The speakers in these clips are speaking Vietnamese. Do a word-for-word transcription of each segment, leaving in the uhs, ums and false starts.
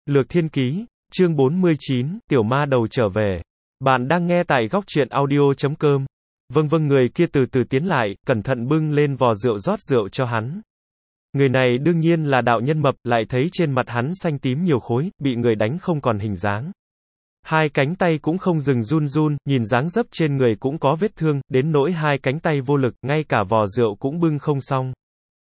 Lược Thiên Ký, chương bốn mươi chín, Tiểu Ma Đầu trở về. Bạn đang nghe tại góc truyện audio chấm com. Vâng vâng, người kia từ từ tiến lại, cẩn thận bưng lên vò rượu rót rượu cho hắn. Người này đương nhiên là đạo nhân mập, lại thấy trên mặt hắn xanh tím nhiều khối, bị người đánh không còn hình dáng. Hai cánh tay cũng không dừng run run, nhìn dáng dấp trên người cũng có vết thương, đến nỗi hai cánh tay vô lực, ngay cả vò rượu cũng bưng không xong.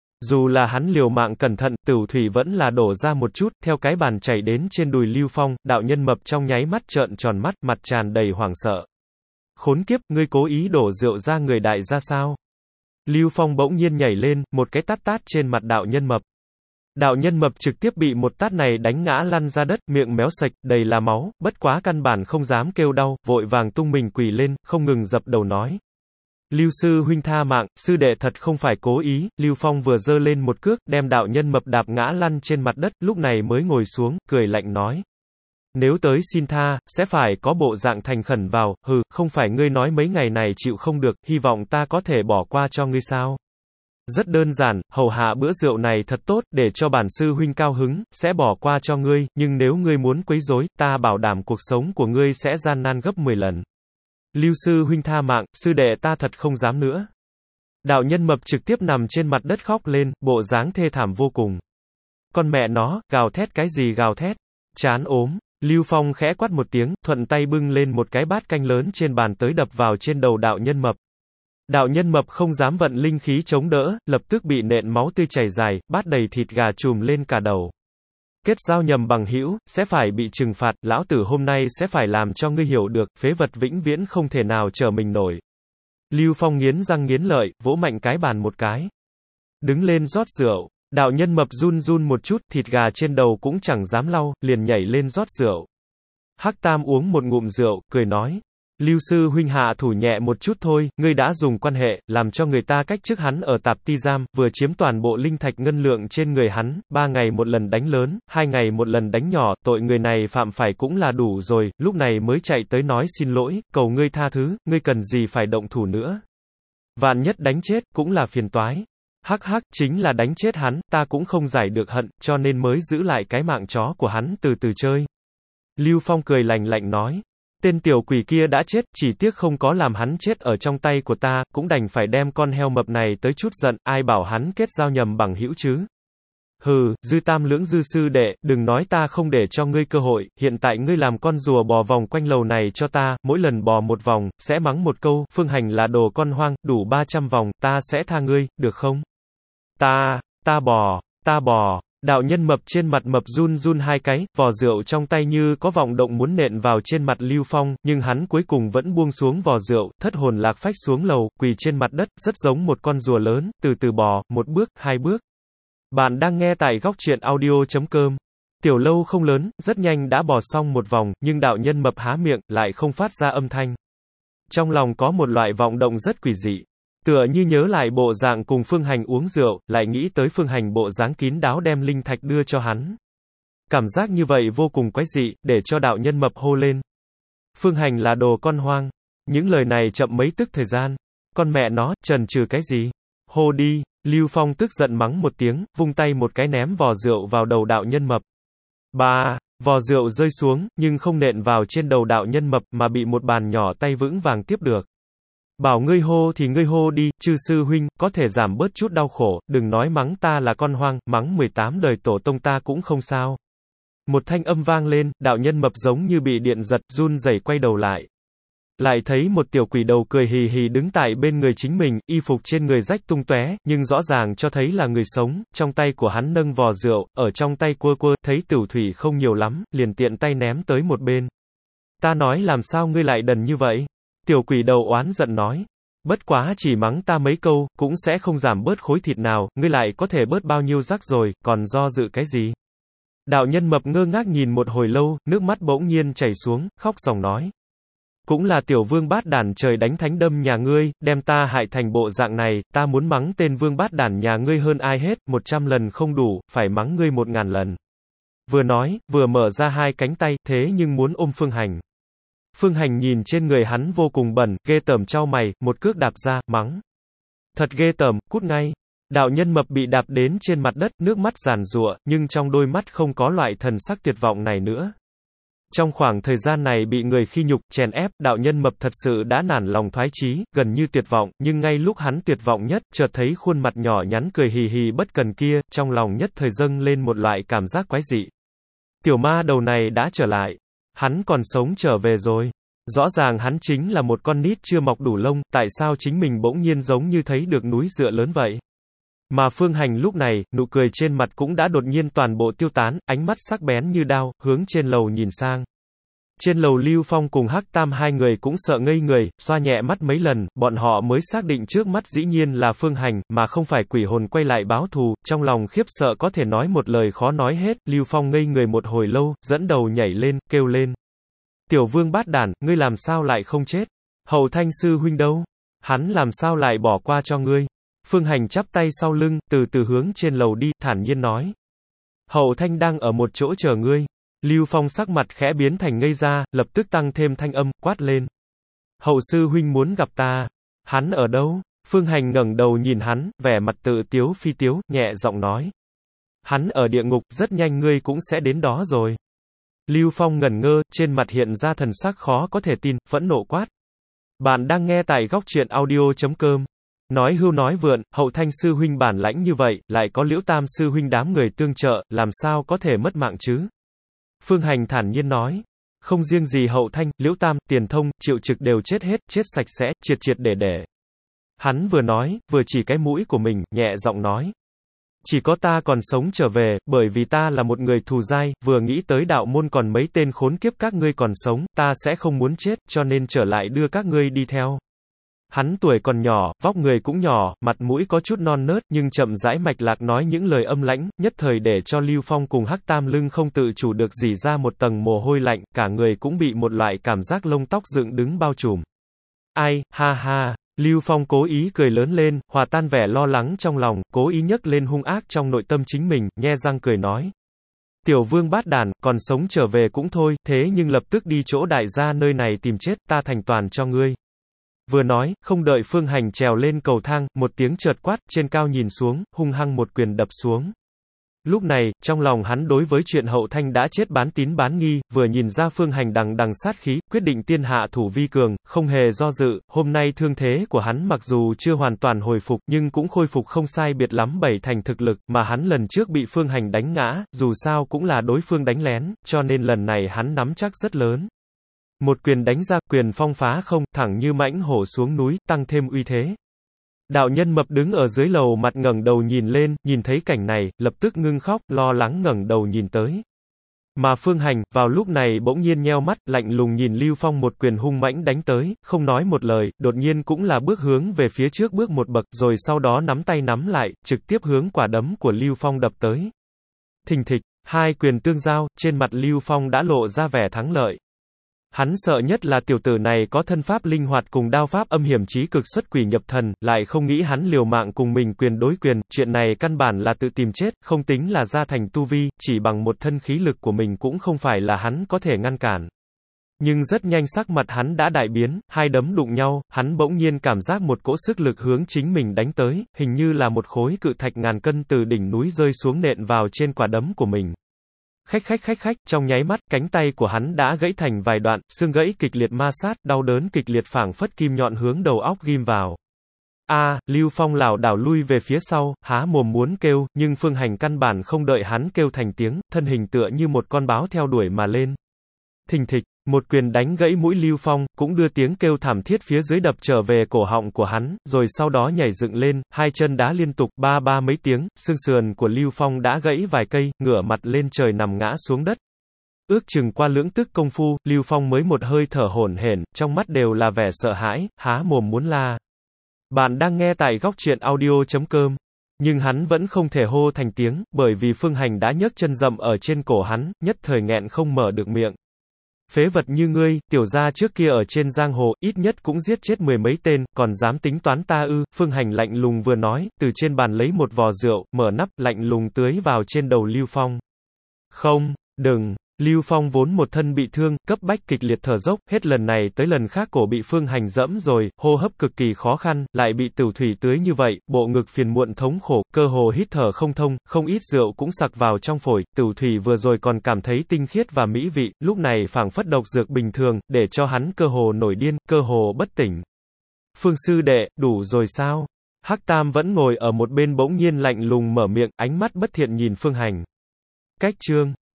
Dù là hắn liều mạng cẩn thận, tửu thủy vẫn là đổ ra một chút, theo cái bàn chảy đến trên đùi Lưu Phong, đạo nhân mập trong nháy mắt trợn tròn mắt, mặt tràn đầy hoảng sợ. Khốn kiếp, ngươi cố ý đổ rượu ra người đại gia sao? Lưu Phong bỗng nhiên nhảy lên, một cái tát tát trên mặt đạo nhân mập. Đạo nhân mập trực tiếp bị một tát này đánh ngã lăn ra đất, miệng méo sạch, đầy là máu, bất quá căn bản không dám kêu đau, vội vàng tung mình quỳ lên, không ngừng dập đầu nói. Lưu sư huynh tha mạng, sư đệ thật không phải cố ý. Lưu Phong vừa giơ lên một cước, đem đạo nhân mập đạp ngã lăn trên mặt đất, lúc này mới ngồi xuống, cười lạnh nói. Nếu tới xin tha, sẽ phải có bộ dạng thành khẩn vào, hừ, không phải ngươi nói mấy ngày này chịu không được, hy vọng ta có thể bỏ qua cho ngươi sao? Rất đơn giản, hầu hạ bữa rượu này thật tốt, để cho bản sư huynh cao hứng, sẽ bỏ qua cho ngươi, nhưng nếu ngươi muốn quấy rối, ta bảo đảm cuộc sống của ngươi sẽ gian nan gấp mười lần. Lưu sư huynh tha mạng, sư đệ ta thật không dám nữa. Đạo nhân mập trực tiếp nằm trên mặt đất khóc lên, bộ dáng thê thảm vô cùng. Con mẹ nó, gào thét cái gì gào thét? Chán ốm. Lưu Phong khẽ quát một tiếng, thuận tay bưng lên một cái bát canh lớn trên bàn tới đập vào trên đầu đạo nhân mập. Đạo nhân mập không dám vận linh khí chống đỡ, lập tức bị nện máu tươi chảy dài, bát đầy thịt gà trùm lên cả đầu. Kết giao nhầm bằng hữu, sẽ phải bị trừng phạt, lão tử hôm nay sẽ phải làm cho ngươi hiểu được, phế vật vĩnh viễn không thể nào trở mình nổi. Lưu Phong nghiến răng nghiến lợi, vỗ mạnh cái bàn một cái. Đứng lên rót rượu, đạo nhân mập run run một chút, thịt gà trên đầu cũng chẳng dám lau, liền nhảy lên rót rượu. Hắc Tam uống một ngụm rượu, cười nói. Lưu sư huynh hạ thủ nhẹ một chút thôi, ngươi đã dùng quan hệ, làm cho người ta cách chức hắn ở tạp ti giam, vừa chiếm toàn bộ linh thạch ngân lượng trên người hắn, ba ngày một lần đánh lớn, hai ngày một lần đánh nhỏ, tội người này phạm phải cũng là đủ rồi, lúc này mới chạy tới nói xin lỗi, cầu ngươi tha thứ, ngươi cần gì phải động thủ nữa. Vạn nhất đánh chết, cũng là phiền toái. Hắc hắc, chính là đánh chết hắn, ta cũng không giải được hận, cho nên mới giữ lại cái mạng chó của hắn từ từ chơi. Lưu Phong cười lạnh lạnh nói. Tên tiểu quỷ kia đã chết, chỉ tiếc không có làm hắn chết ở trong tay của ta, cũng đành phải đem con heo mập này tới chút giận, ai bảo hắn kết giao nhầm bằng hữu chứ. Hừ, dư tam lưỡng dư sư đệ, đừng nói ta không để cho ngươi cơ hội, hiện tại ngươi làm con rùa bò vòng quanh lầu này cho ta, mỗi lần bò một vòng, sẽ mắng một câu, Phương Hành là đồ con hoang, đủ ba trăm vòng, ta sẽ tha ngươi, được không? Ta, ta bò, ta bò. Đạo nhân mập trên mặt mập run run hai cái, vò rượu trong tay như có vọng động muốn nện vào trên mặt Lưu Phong, nhưng hắn cuối cùng vẫn buông xuống vò rượu, thất hồn lạc phách xuống lầu, quỳ trên mặt đất, rất giống một con rùa lớn, từ từ bò, một bước, hai bước. Bạn đang nghe tại góc truyện audio chấm com. Tiểu lâu không lớn, rất nhanh đã bò xong một vòng, nhưng đạo nhân mập há miệng, lại không phát ra âm thanh. Trong lòng có một loại vọng động rất quỷ dị. Tựa như nhớ lại bộ dạng cùng Phương Hành uống rượu, lại nghĩ tới Phương Hành bộ dáng kín đáo đem linh thạch đưa cho hắn. Cảm giác như vậy vô cùng quái dị, để cho đạo nhân mập hô lên. Phương Hành là đồ con hoang. Những lời này chậm mấy tức thời gian. Con mẹ nó, trần trừ cái gì? Hô đi. Lưu Phong tức giận mắng một tiếng, vung tay một cái ném vò rượu vào đầu đạo nhân mập. Ba, vò rượu rơi xuống, nhưng không nện vào trên đầu đạo nhân mập mà bị một bàn nhỏ tay vững vàng tiếp được. Bảo ngươi hô thì ngươi hô đi, chư sư huynh, có thể giảm bớt chút đau khổ, đừng nói mắng ta là con hoang, mắng mười tám đời tổ tông ta cũng không sao. Một thanh âm vang lên, đạo nhân mập giống như bị điện giật, run rẩy quay đầu lại. Lại thấy một tiểu quỷ đầu cười hì hì đứng tại bên người chính mình, y phục trên người rách tung tóe, nhưng rõ ràng cho thấy là người sống, trong tay của hắn nâng vò rượu, ở trong tay quơ quơ, thấy tửu thủy không nhiều lắm, liền tiện tay ném tới một bên. Ta nói làm sao ngươi lại đần như vậy? Tiểu quỷ đầu oán giận nói. Bất quá chỉ mắng ta mấy câu, cũng sẽ không giảm bớt khối thịt nào, ngươi lại có thể bớt bao nhiêu rắc rồi, còn do dự cái gì? Đạo nhân mập ngơ ngác nhìn một hồi lâu, nước mắt bỗng nhiên chảy xuống, khóc ròng nói. Cũng là tiểu vương bát đản trời đánh thánh đâm nhà ngươi, đem ta hại thành bộ dạng này, ta muốn mắng tên vương bát đản nhà ngươi hơn ai hết, một trăm lần không đủ, phải mắng ngươi một ngàn lần. Vừa nói, vừa mở ra hai cánh tay, thế nhưng muốn ôm Phương Hành. Phương Hành nhìn trên người hắn vô cùng bẩn, ghê tởm chau mày, một cước đạp ra, mắng. Thật ghê tởm, cút ngay. Đạo nhân mập bị đạp đến trên mặt đất, nước mắt giàn giụa, nhưng trong đôi mắt không có loại thần sắc tuyệt vọng này nữa. Trong khoảng thời gian này bị người khi nhục, chèn ép, đạo nhân mập thật sự đã nản lòng thoái chí, gần như tuyệt vọng, nhưng ngay lúc hắn tuyệt vọng nhất, chợt thấy khuôn mặt nhỏ nhắn cười hì hì bất cần kia, trong lòng nhất thời dâng lên một loại cảm giác quái dị. Tiểu ma đầu này đã trở lại. Hắn còn sống trở về rồi. Rõ ràng hắn chính là một con nít chưa mọc đủ lông, tại sao chính mình bỗng nhiên giống như thấy được núi dựa lớn vậy? Mà Phương Hành lúc này, nụ cười trên mặt cũng đã đột nhiên toàn bộ tiêu tán, ánh mắt sắc bén như đao, hướng trên lầu nhìn sang. Trên lầu Lưu Phong cùng Hắc Tam hai người cũng sợ ngây người, xoa nhẹ mắt mấy lần, bọn họ mới xác định trước mắt dĩ nhiên là Phương Hành, mà không phải quỷ hồn quay lại báo thù, trong lòng khiếp sợ có thể nói một lời khó nói hết, Lưu Phong ngây người một hồi lâu, dẫn đầu nhảy lên, kêu lên. Tiểu vương bát đản, ngươi làm sao lại không chết? Hậu Thanh sư huynh đâu? Hắn làm sao lại bỏ qua cho ngươi? Phương Hành chắp tay sau lưng, từ từ hướng trên lầu đi, thản nhiên nói. Hậu Thanh đang ở một chỗ chờ ngươi. Lưu Phong sắc mặt khẽ biến thành ngây ra, lập tức tăng thêm thanh âm, quát lên. Hậu sư huynh muốn gặp ta. Hắn ở đâu? Phương Hành ngẩng đầu nhìn hắn, vẻ mặt tự tiếu phi tiếu, nhẹ giọng nói. Hắn ở địa ngục, rất nhanh ngươi cũng sẽ đến đó rồi. Lưu Phong ngẩn ngơ, trên mặt hiện ra thần sắc khó có thể tin, phẫn nộ quát. Bạn đang nghe tại góc truyện audio chấm com. Nói hưu nói vượn, Hậu Thanh sư huynh bản lãnh như vậy, lại có Liễu Tam sư huynh đám người tương trợ, làm sao có thể mất mạng chứ? Phương Hành thản nhiên nói. Không riêng gì Hậu Thanh, Liễu Tam, Tiền Thông, Triệu Trực đều chết hết, chết sạch sẽ, triệt triệt để để. Hắn vừa nói, vừa chỉ cái mũi của mình, nhẹ giọng nói. Chỉ có ta còn sống trở về, bởi vì ta là một người thù dai, vừa nghĩ tới đạo môn còn mấy tên khốn kiếp các ngươi còn sống, ta sẽ không muốn chết, cho nên trở lại đưa các ngươi đi theo. Hắn tuổi còn nhỏ, vóc người cũng nhỏ, mặt mũi có chút non nớt, nhưng chậm rãi mạch lạc nói những lời âm lãnh, nhất thời để cho Lưu Phong cùng Hắc Tam lưng không tự chủ được rỉ ra một tầng mồ hôi lạnh, cả người cũng bị một loại cảm giác lông tóc dựng đứng bao trùm. Ai, ha ha. Lưu Phong cố ý cười lớn lên, hòa tan vẻ lo lắng trong lòng, cố ý nhấc lên hung ác trong nội tâm chính mình, nhe răng cười nói. Tiểu vương bát đàn, còn sống trở về cũng thôi, thế nhưng lập tức đi chỗ đại gia nơi này tìm chết, ta thành toàn cho ngươi. Vừa nói, không đợi Phương Hành trèo lên cầu thang, một tiếng chợt quát, trên cao nhìn xuống, hung hăng một quyền đập xuống. Lúc này, trong lòng hắn đối với chuyện Hậu Thanh đã chết bán tín bán nghi, vừa nhìn ra Phương Hành đằng đằng sát khí, quyết định tiên hạ thủ vi cường, không hề do dự, hôm nay thương thế của hắn mặc dù chưa hoàn toàn hồi phục, nhưng cũng khôi phục không sai biệt lắm bảy thành thực lực, mà hắn lần trước bị Phương Hành đánh ngã, dù sao cũng là đối phương đánh lén, cho nên lần này hắn nắm chắc rất lớn. Một quyền đánh ra, quyền phong phá không, thẳng như mãnh hổ xuống núi, tăng thêm uy thế. Đạo nhân mập đứng ở dưới lầu mặt ngẩng đầu nhìn lên, nhìn thấy cảnh này, lập tức ngưng khóc, lo lắng ngẩng đầu nhìn tới. Mà Phương Hành, vào lúc này bỗng nhiên nheo mắt, lạnh lùng nhìn Lưu Phong một quyền hung mãnh đánh tới, không nói một lời, đột nhiên cũng là bước hướng về phía trước bước một bậc, rồi sau đó nắm tay nắm lại, trực tiếp hướng quả đấm của Lưu Phong đập tới. Thình thịch, hai quyền tương giao, trên mặt Lưu Phong đã lộ ra vẻ thắng lợi. Hắn sợ nhất là tiểu tử này có thân pháp linh hoạt cùng đao pháp âm hiểm chí cực xuất quỷ nhập thần, lại không nghĩ hắn liều mạng cùng mình quyền đối quyền, chuyện này căn bản là tự tìm chết, không tính là gia thành tu vi, chỉ bằng một thân khí lực của mình cũng không phải là hắn có thể ngăn cản. Nhưng rất nhanh sắc mặt hắn đã đại biến, hai đấm đụng nhau, hắn bỗng nhiên cảm giác một cỗ sức lực hướng chính mình đánh tới, hình như là một khối cự thạch ngàn cân từ đỉnh núi rơi xuống nện vào trên quả đấm của mình. Khách khách khách khách, trong nháy mắt, cánh tay của hắn đã gãy thành vài đoạn, xương gãy kịch liệt ma sát, đau đớn kịch liệt phảng phất kim nhọn hướng đầu óc ghim vào. A, à, Lưu Phong lảo đảo lui về phía sau, há mồm muốn kêu, nhưng Phương Hành căn bản không đợi hắn kêu thành tiếng, thân hình tựa như một con báo theo đuổi mà lên. Thình thịch, một quyền đánh gãy mũi Lưu Phong, cũng đưa tiếng kêu thảm thiết phía dưới đập trở về cổ họng của hắn, rồi sau đó nhảy dựng lên, hai chân đá liên tục, ba ba mấy tiếng, xương sườn của Lưu Phong đã gãy vài cây, ngửa mặt lên trời nằm ngã xuống đất. Ước chừng qua lưỡng tức công phu, Lưu Phong mới một hơi thở hổn hển, trong mắt đều là vẻ sợ hãi, há mồm muốn la. Bạn đang nghe tại góc truyện audio chấm com. Nhưng hắn vẫn không thể hô thành tiếng, bởi vì Phương Hành đã nhấc chân dậm ở trên cổ hắn, nhất thời nghẹn không mở được miệng. Phế vật như ngươi, tiểu gia trước kia ở trên giang hồ, ít nhất cũng giết chết mười mấy tên, còn dám tính toán ta ư? Phương Hành lạnh lùng vừa nói, từ trên bàn lấy một vò rượu, mở nắp, lạnh lùng tưới vào trên đầu Lưu Phong. Không, đừng, Lưu Phong vốn một thân bị thương, cấp bách kịch liệt thở dốc, hết lần này tới lần khác cổ bị Phương Hành dẫm rồi, hô hấp cực kỳ khó khăn, lại bị tửu thủy tưới như vậy, bộ ngực phiền muộn thống khổ, cơ hồ hít thở không thông, không ít rượu cũng sặc vào trong phổi, tửu thủy vừa rồi còn cảm thấy tinh khiết và mỹ vị, lúc này phảng phất độc dược bình thường, để cho hắn cơ hồ nổi điên, cơ hồ bất tỉnh. Phương sư đệ, đủ rồi sao? Hắc Tam vẫn ngồi ở một bên bỗng nhiên lạnh lùng mở miệng, ánh mắt bất thiện nhìn Phương Hành. Cách chương